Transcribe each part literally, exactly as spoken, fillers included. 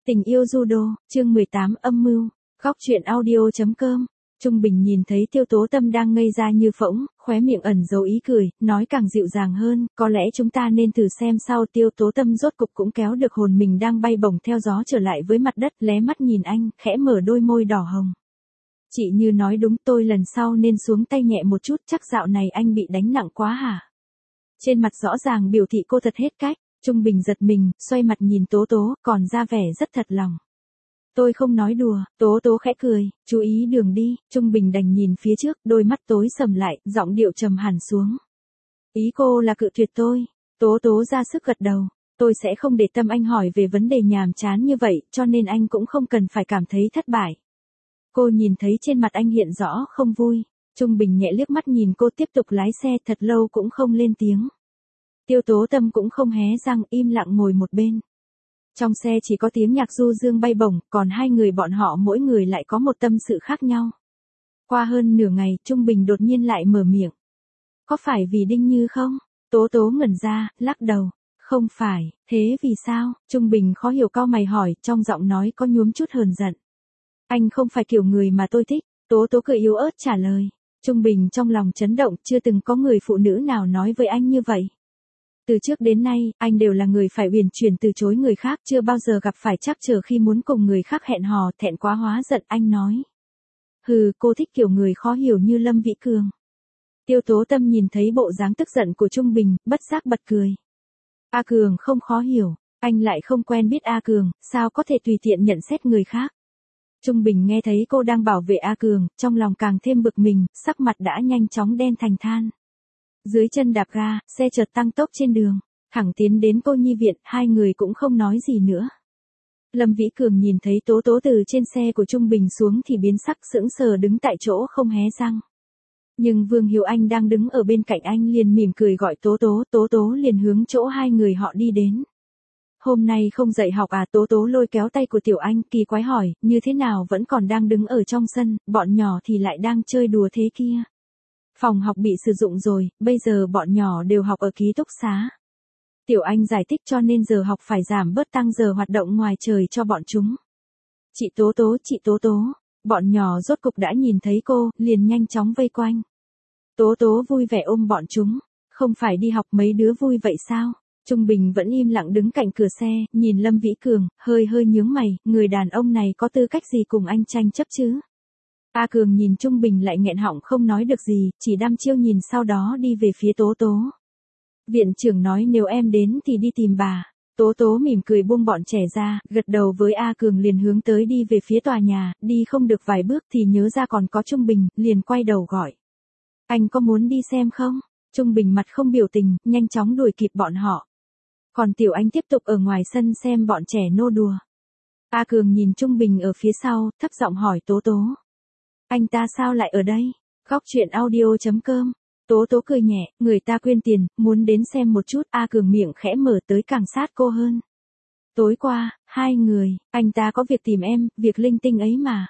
Tình yêu judo, chương mười tám âm mưu, góc truyện audio chấm com. Trung Bình nhìn thấy Tiêu Tố Tâm đang ngây ra như phỗng, khóe miệng ẩn dấu ý cười, nói càng dịu dàng hơn, có lẽ chúng ta nên thử xem sao. Tiêu Tố Tâm rốt cục cũng kéo được hồn mình đang bay bổng theo gió trở lại với mặt đất, lé mắt nhìn anh, khẽ mở đôi môi đỏ hồng. Chị Như nói đúng, tôi lần sau nên xuống tay nhẹ một chút, chắc dạo này anh bị đánh nặng quá hả? Trên mặt rõ ràng biểu thị cô thật hết cách. Trung Bình giật mình, xoay mặt nhìn Tố Tố, còn ra vẻ rất thật lòng. Tôi không nói đùa. Tố Tố khẽ cười, chú ý đường đi. Trung Bình đành nhìn phía trước, đôi mắt tối sầm lại, giọng điệu trầm hẳn xuống. Ý cô là cự tuyệt tôi? Tố Tố ra sức gật đầu. Tôi sẽ không để tâm anh hỏi về vấn đề nhàm chán như vậy, cho nên anh cũng không cần phải cảm thấy thất bại. Cô nhìn thấy trên mặt anh hiện rõ không vui. Trung Bình nhẹ liếc mắt nhìn cô tiếp tục lái xe, thật lâu cũng không lên tiếng. Tiêu Tố Tâm cũng không hé răng, im lặng ngồi một bên. Trong xe chỉ có tiếng nhạc du dương bay bổng, còn hai người bọn họ mỗi người lại có một tâm sự khác nhau. Qua hơn nửa ngày, Trung Bình đột nhiên lại mở miệng. Có phải vì Đinh Như không? Tố Tố ngẩn ra, lắc đầu. Không phải, thế vì sao? Trung Bình khó hiểu cau mày hỏi, trong giọng nói có nhuốm chút hờn giận. Anh không phải kiểu người mà tôi thích. Tố Tố cười yếu ớt trả lời. Trung Bình trong lòng chấn động, chưa từng có người phụ nữ nào nói với anh như vậy. Từ trước đến nay, anh đều là người phải uyển chuyển từ chối người khác, chưa bao giờ gặp phải trắc trở khi muốn cùng người khác hẹn hò, thẹn quá hóa giận. Anh nói. Hừ, cô thích kiểu người khó hiểu như Lâm Vĩ Cường. Tiêu Tố Tâm nhìn thấy bộ dáng tức giận của Trung Bình, bất giác bật cười. A Cường không khó hiểu, anh lại không quen biết A Cường, sao có thể tùy tiện nhận xét người khác. Trung Bình nghe thấy cô đang bảo vệ A Cường, trong lòng càng thêm bực mình, sắc mặt đã nhanh chóng đen thành than. Dưới chân đạp ga, xe chợt tăng tốc trên đường, thẳng tiến đến cô nhi viện, hai người cũng không nói gì nữa. Lâm Vĩ Cường nhìn thấy Tố Tố từ trên xe của Trung Bình xuống thì biến sắc, sững sờ đứng tại chỗ không hé răng. Nhưng Vương Hiếu Anh đang đứng ở bên cạnh anh liền mỉm cười gọi Tố Tố, Tố Tố liền hướng chỗ hai người họ đi đến. Hôm nay không dạy học à? Tố Tố lôi kéo tay của Tiểu Anh, kỳ quái hỏi, như thế nào vẫn còn đang đứng ở trong sân, bọn nhỏ thì lại đang chơi đùa thế kia. Phòng học bị sử dụng rồi, bây giờ bọn nhỏ đều học ở ký túc xá. Tiểu Anh giải thích, cho nên giờ học phải giảm bớt tăng giờ hoạt động ngoài trời cho bọn chúng. Chị Tố Tố, chị Tố Tố, bọn nhỏ rốt cục đã nhìn thấy cô, liền nhanh chóng vây quanh. Tố Tố vui vẻ ôm bọn chúng, không phải đi học mấy đứa vui vậy sao? Trung Bình vẫn im lặng đứng cạnh cửa xe, nhìn Lâm Vĩ Cường, hơi hơi nhướng mày, người đàn ông này có tư cách gì cùng anh tranh chấp chứ? A Cường nhìn Trung Bình lại nghẹn họng không nói được gì, chỉ đăm chiêu nhìn sau đó đi về phía Tố Tố. Viện trưởng nói nếu em đến thì đi tìm bà. Tố Tố mỉm cười buông bọn trẻ ra, gật đầu với A Cường liền hướng tới đi về phía tòa nhà, đi không được vài bước thì nhớ ra còn có Trung Bình, liền quay đầu gọi. Anh có muốn đi xem không? Trung Bình mặt không biểu tình, nhanh chóng đuổi kịp bọn họ. Còn Tiểu Anh tiếp tục ở ngoài sân xem bọn trẻ nô đùa. A Cường nhìn Trung Bình ở phía sau, thấp giọng hỏi Tố Tố. Anh ta sao lại ở đây? Góc truyện audio chấm com. Tố Tố cười nhẹ, người ta quyên tiền, muốn đến xem một chút. A Cường miệng khẽ mở tới càng sát cô hơn. Tối qua, hai người, anh ta có việc tìm em, việc linh tinh ấy mà.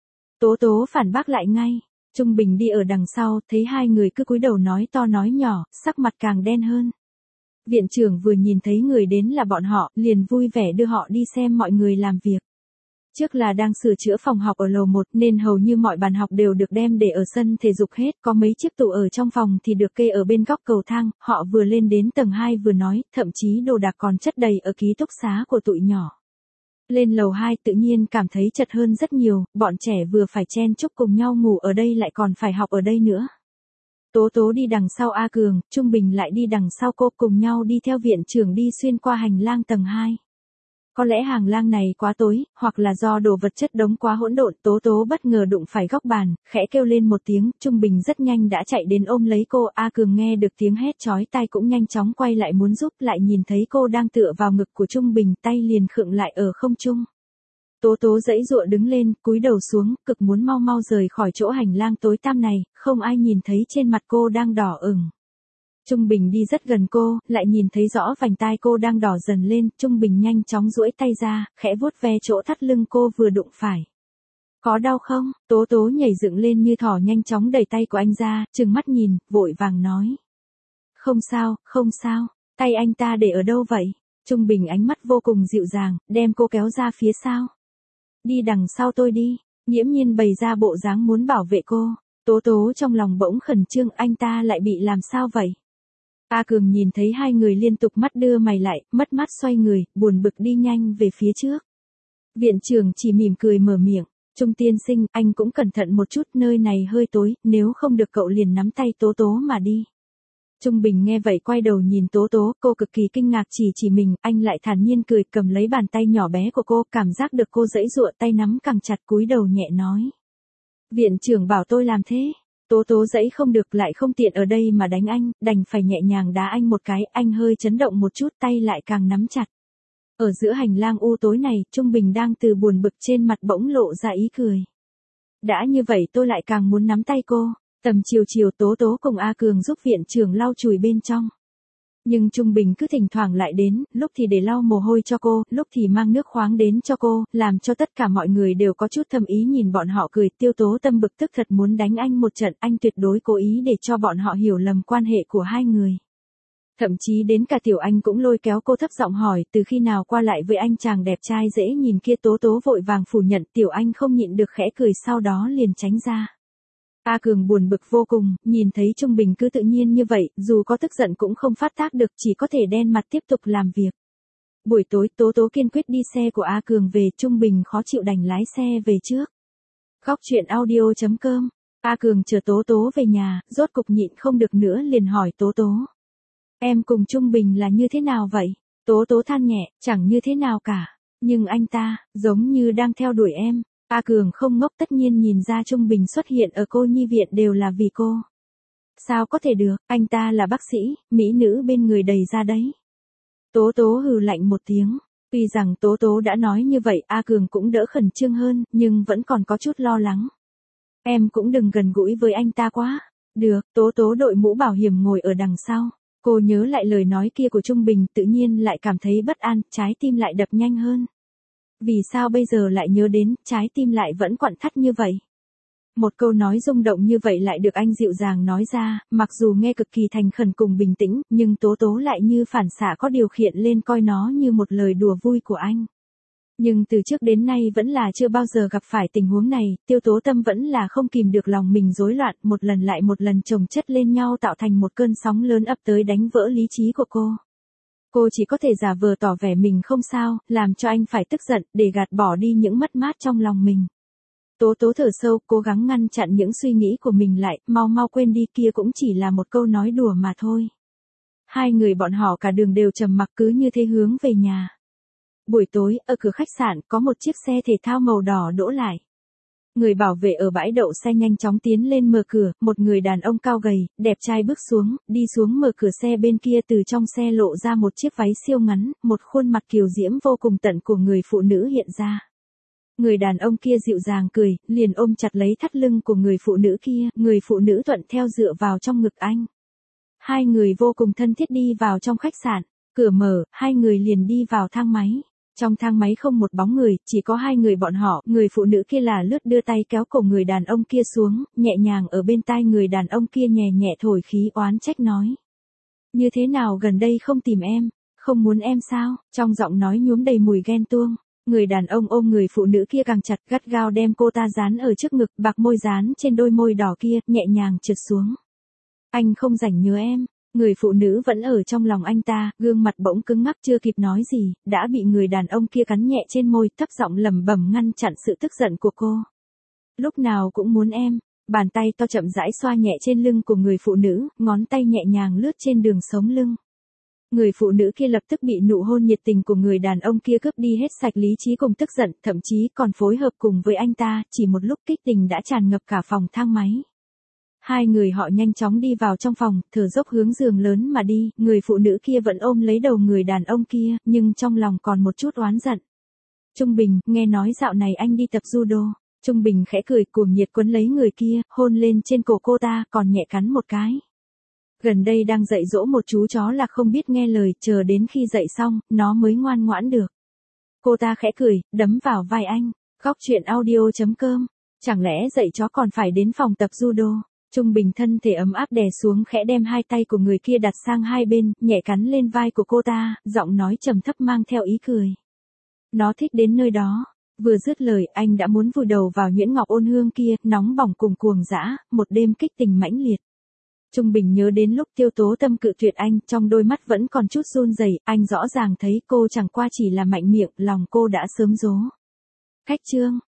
Tố Tố phản bác lại ngay. Trung Bình đi ở đằng sau, thấy hai người cứ cúi đầu nói to nói nhỏ, sắc mặt càng đen hơn. Viện trưởng vừa nhìn thấy người đến là bọn họ, liền vui vẻ đưa họ đi xem mọi người làm việc. Trước là đang sửa chữa phòng học ở lầu một nên hầu như mọi bàn học đều được đem để ở sân thể dục hết, có mấy chiếc tủ ở trong phòng thì được kê ở bên góc cầu thang, họ vừa lên đến tầng hai vừa nói, thậm chí đồ đạc còn chất đầy ở ký túc xá của tụi nhỏ. Lên lầu hai tự nhiên cảm thấy chật hơn rất nhiều, bọn trẻ vừa phải chen chúc cùng nhau ngủ ở đây lại còn phải học ở đây nữa. Tố Tố đi đằng sau A Cường, Trung Bình lại đi đằng sau cô, cùng nhau đi theo viện trưởng đi xuyên qua hành lang tầng hai. Có lẽ hành lang này quá tối, hoặc là do đồ vật chất đống quá hỗn độn, Tố Tố bất ngờ đụng phải góc bàn, khẽ kêu lên một tiếng, Trung Bình rất nhanh đã chạy đến ôm lấy cô. A Cường nghe được tiếng hét chói tai cũng nhanh chóng quay lại muốn giúp, lại nhìn thấy cô đang tựa vào ngực của Trung Bình, tay liền khựng lại ở không trung. Tố Tố giãy giụa đứng lên, cúi đầu xuống, cực muốn mau mau rời khỏi chỗ hành lang tối tăm này, không ai nhìn thấy trên mặt cô đang đỏ ửng. Trung Bình đi rất gần cô, lại nhìn thấy rõ vành tai cô đang đỏ dần lên, Trung Bình nhanh chóng duỗi tay ra, khẽ vuốt ve chỗ thắt lưng cô vừa đụng phải. Có đau không? Tố Tố nhảy dựng lên như thỏ nhanh chóng đẩy tay của anh ra, trừng mắt nhìn, vội vàng nói. Không sao, không sao, tay anh ta để ở đâu vậy? Trung Bình ánh mắt vô cùng dịu dàng, đem cô kéo ra phía sau. Đi đằng sau tôi đi, nghiễm nhiên bày ra bộ dáng muốn bảo vệ cô. Tố tố trong lòng bỗng khẩn trương, anh ta lại bị làm sao vậy? A Cường nhìn thấy hai người liên tục mắt đưa mày lại, mất mát xoay người, buồn bực đi nhanh về phía trước. Viện trưởng chỉ mỉm cười mở miệng, Trung tiên sinh, anh cũng cẩn thận một chút, nơi này hơi tối, nếu không được cậu liền nắm tay tố tố mà đi. Trung Bình nghe vậy quay đầu nhìn tố tố, cô cực kỳ kinh ngạc chỉ chỉ mình, anh lại thản nhiên cười cầm lấy bàn tay nhỏ bé của cô, cảm giác được cô giãy giụa tay nắm càng chặt cúi đầu nhẹ nói. Viện trưởng bảo tôi làm thế. Tố tố giãy không được lại không tiện ở đây mà đánh anh, đành phải nhẹ nhàng đá anh một cái, anh hơi chấn động một chút tay lại càng nắm chặt. Ở giữa hành lang u tối này, Trung Bình đang từ buồn bực trên mặt bỗng lộ ra ý cười. Đã như vậy tôi lại càng muốn nắm tay cô. Tầm chiều chiều tố tố cùng A Cường giúp viện trưởng lau chùi bên trong. Nhưng Trung Bình cứ thỉnh thoảng lại đến, lúc thì để lau mồ hôi cho cô, lúc thì mang nước khoáng đến cho cô, làm cho tất cả mọi người đều có chút thâm ý nhìn bọn họ cười. Tiêu tố tâm bực tức thật muốn đánh anh một trận, anh tuyệt đối cố ý để cho bọn họ hiểu lầm quan hệ của hai người. Thậm chí đến cả Tiểu Anh cũng lôi kéo cô thấp giọng hỏi, từ khi nào qua lại với anh chàng đẹp trai dễ nhìn kia. Tố tố vội vàng phủ nhận, Tiểu Anh không nhịn được khẽ cười sau đó liền tránh ra. A Cường buồn bực vô cùng, nhìn thấy Trung Bình cứ tự nhiên như vậy, dù có tức giận cũng không phát tác được, chỉ có thể đen mặt tiếp tục làm việc. Buổi tối tố tố kiên quyết đi xe của A Cường về, Trung Bình khó chịu đành lái xe về trước. Khóc chuyện audio chấm com. A Cường chờ tố tố về nhà, rốt cục nhịn không được nữa liền hỏi tố tố. Em cùng Trung Bình là như thế nào vậy? Tố tố than nhẹ, chẳng như thế nào cả. Nhưng anh ta, giống như đang theo đuổi em. A Cường không ngốc, tất nhiên nhìn ra Trung Bình xuất hiện ở cô nhi viện đều là vì cô. Sao có thể được, anh ta là bác sĩ, mỹ nữ bên người đầy ra đấy. Tố tố hừ lạnh một tiếng. Tuy rằng tố tố đã nói như vậy, A Cường cũng đỡ khẩn trương hơn, nhưng vẫn còn có chút lo lắng. Em cũng đừng gần gũi với anh ta quá. Được, tố tố đội mũ bảo hiểm ngồi ở đằng sau. Cô nhớ lại lời nói kia của Trung Bình, tự nhiên lại cảm thấy bất an, trái tim lại đập nhanh hơn. Vì sao bây giờ lại nhớ đến, trái tim lại vẫn quặn thắt như vậy? Một câu nói rung động như vậy lại được anh dịu dàng nói ra, mặc dù nghe cực kỳ thành khẩn cùng bình tĩnh, nhưng tố tố lại như phản xạ có điều khiển lên coi nó như một lời đùa vui của anh. Nhưng từ trước đến nay vẫn là chưa bao giờ gặp phải tình huống này, Tiêu Tố Tâm vẫn là không kìm được lòng mình rối loạn, một lần lại một lần chồng chất lên nhau tạo thành một cơn sóng lớn ập tới đánh vỡ lý trí của cô. Cô chỉ có thể giả vờ tỏ vẻ mình không sao, làm cho anh phải tức giận, để gạt bỏ đi những mất mát trong lòng mình. Tố Tố thở sâu, cố gắng ngăn chặn những suy nghĩ của mình lại, mau mau quên đi, kia cũng chỉ là một câu nói đùa mà thôi. Hai người bọn họ cả đường đều trầm mặc, cứ như thế hướng về nhà. Buổi tối, ở cửa khách sạn, có một chiếc xe thể thao màu đỏ đỗ lại. Người bảo vệ ở bãi đậu xe nhanh chóng tiến lên mở cửa, một người đàn ông cao gầy, đẹp trai bước xuống, đi xuống mở cửa xe bên kia, từ trong xe lộ ra một chiếc váy siêu ngắn, một khuôn mặt kiều diễm vô cùng tận của người phụ nữ hiện ra. Người đàn ông kia dịu dàng cười, liền ôm chặt lấy thắt lưng của người phụ nữ kia, người phụ nữ thuận theo dựa vào trong ngực anh. Hai người vô cùng thân thiết đi vào trong khách sạn, cửa mở, hai người liền đi vào thang máy. Trong thang máy không một bóng người, chỉ có hai người bọn họ, người phụ nữ kia là lướt đưa tay kéo cổ người đàn ông kia xuống, nhẹ nhàng ở bên tai người đàn ông kia nhẹ nhẹ thổi khí oán trách nói. Như thế nào gần đây không tìm em, không muốn em sao, trong giọng nói nhuốm đầy mùi ghen tuông. Người đàn ông ôm người phụ nữ kia càng chặt, gắt gao đem cô ta dán ở trước ngực, bạc môi dán trên đôi môi đỏ kia, nhẹ nhàng trượt xuống. Anh không rảnh nhớ em. Người phụ nữ vẫn ở trong lòng anh ta, gương mặt bỗng cứng ngắc, chưa kịp nói gì, đã bị người đàn ông kia cắn nhẹ trên môi, thấp giọng lẩm bẩm ngăn chặn sự tức giận của cô. Lúc nào cũng muốn em, bàn tay to chậm rãi xoa nhẹ trên lưng của người phụ nữ, ngón tay nhẹ nhàng lướt trên đường sống lưng. Người phụ nữ kia lập tức bị nụ hôn nhiệt tình của người đàn ông kia cướp đi hết sạch lý trí cùng tức giận, thậm chí còn phối hợp cùng với anh ta, chỉ một lúc kích tình đã tràn ngập cả phòng thang máy. Hai người họ nhanh chóng đi vào trong phòng, thở dốc hướng giường lớn mà đi, người phụ nữ kia vẫn ôm lấy đầu người đàn ông kia, nhưng trong lòng còn một chút oán giận. Trung Bình, nghe nói dạo này anh đi tập judo. Trung Bình khẽ cười, cuồng nhiệt quấn lấy người kia, hôn lên trên cổ cô ta, còn nhẹ cắn một cái. Gần đây đang dạy dỗ một chú chó là không biết nghe lời, chờ đến khi dạy xong, nó mới ngoan ngoãn được. Cô ta khẽ cười, đấm vào vai anh. Khóc chuyện audio chấm com. Chẳng lẽ dạy chó còn phải đến phòng tập judo? Trung Bình thân thể ấm áp đè xuống khẽ đem hai tay của người kia đặt sang hai bên, nhẹ cắn lên vai của cô ta, giọng nói trầm thấp mang theo ý cười. Nó thích đến nơi đó. Vừa dứt lời anh đã muốn vùi đầu vào nhuyễn ngọc ôn hương kia, nóng bỏng cùng cuồng dã, một đêm kích tình mãnh liệt. Trung Bình nhớ đến lúc Tiêu Tố Tâm cự tuyệt anh, trong đôi mắt vẫn còn chút run rẩy, anh rõ ràng thấy cô chẳng qua chỉ là mạnh miệng, lòng cô đã sớm dố. Khách trương.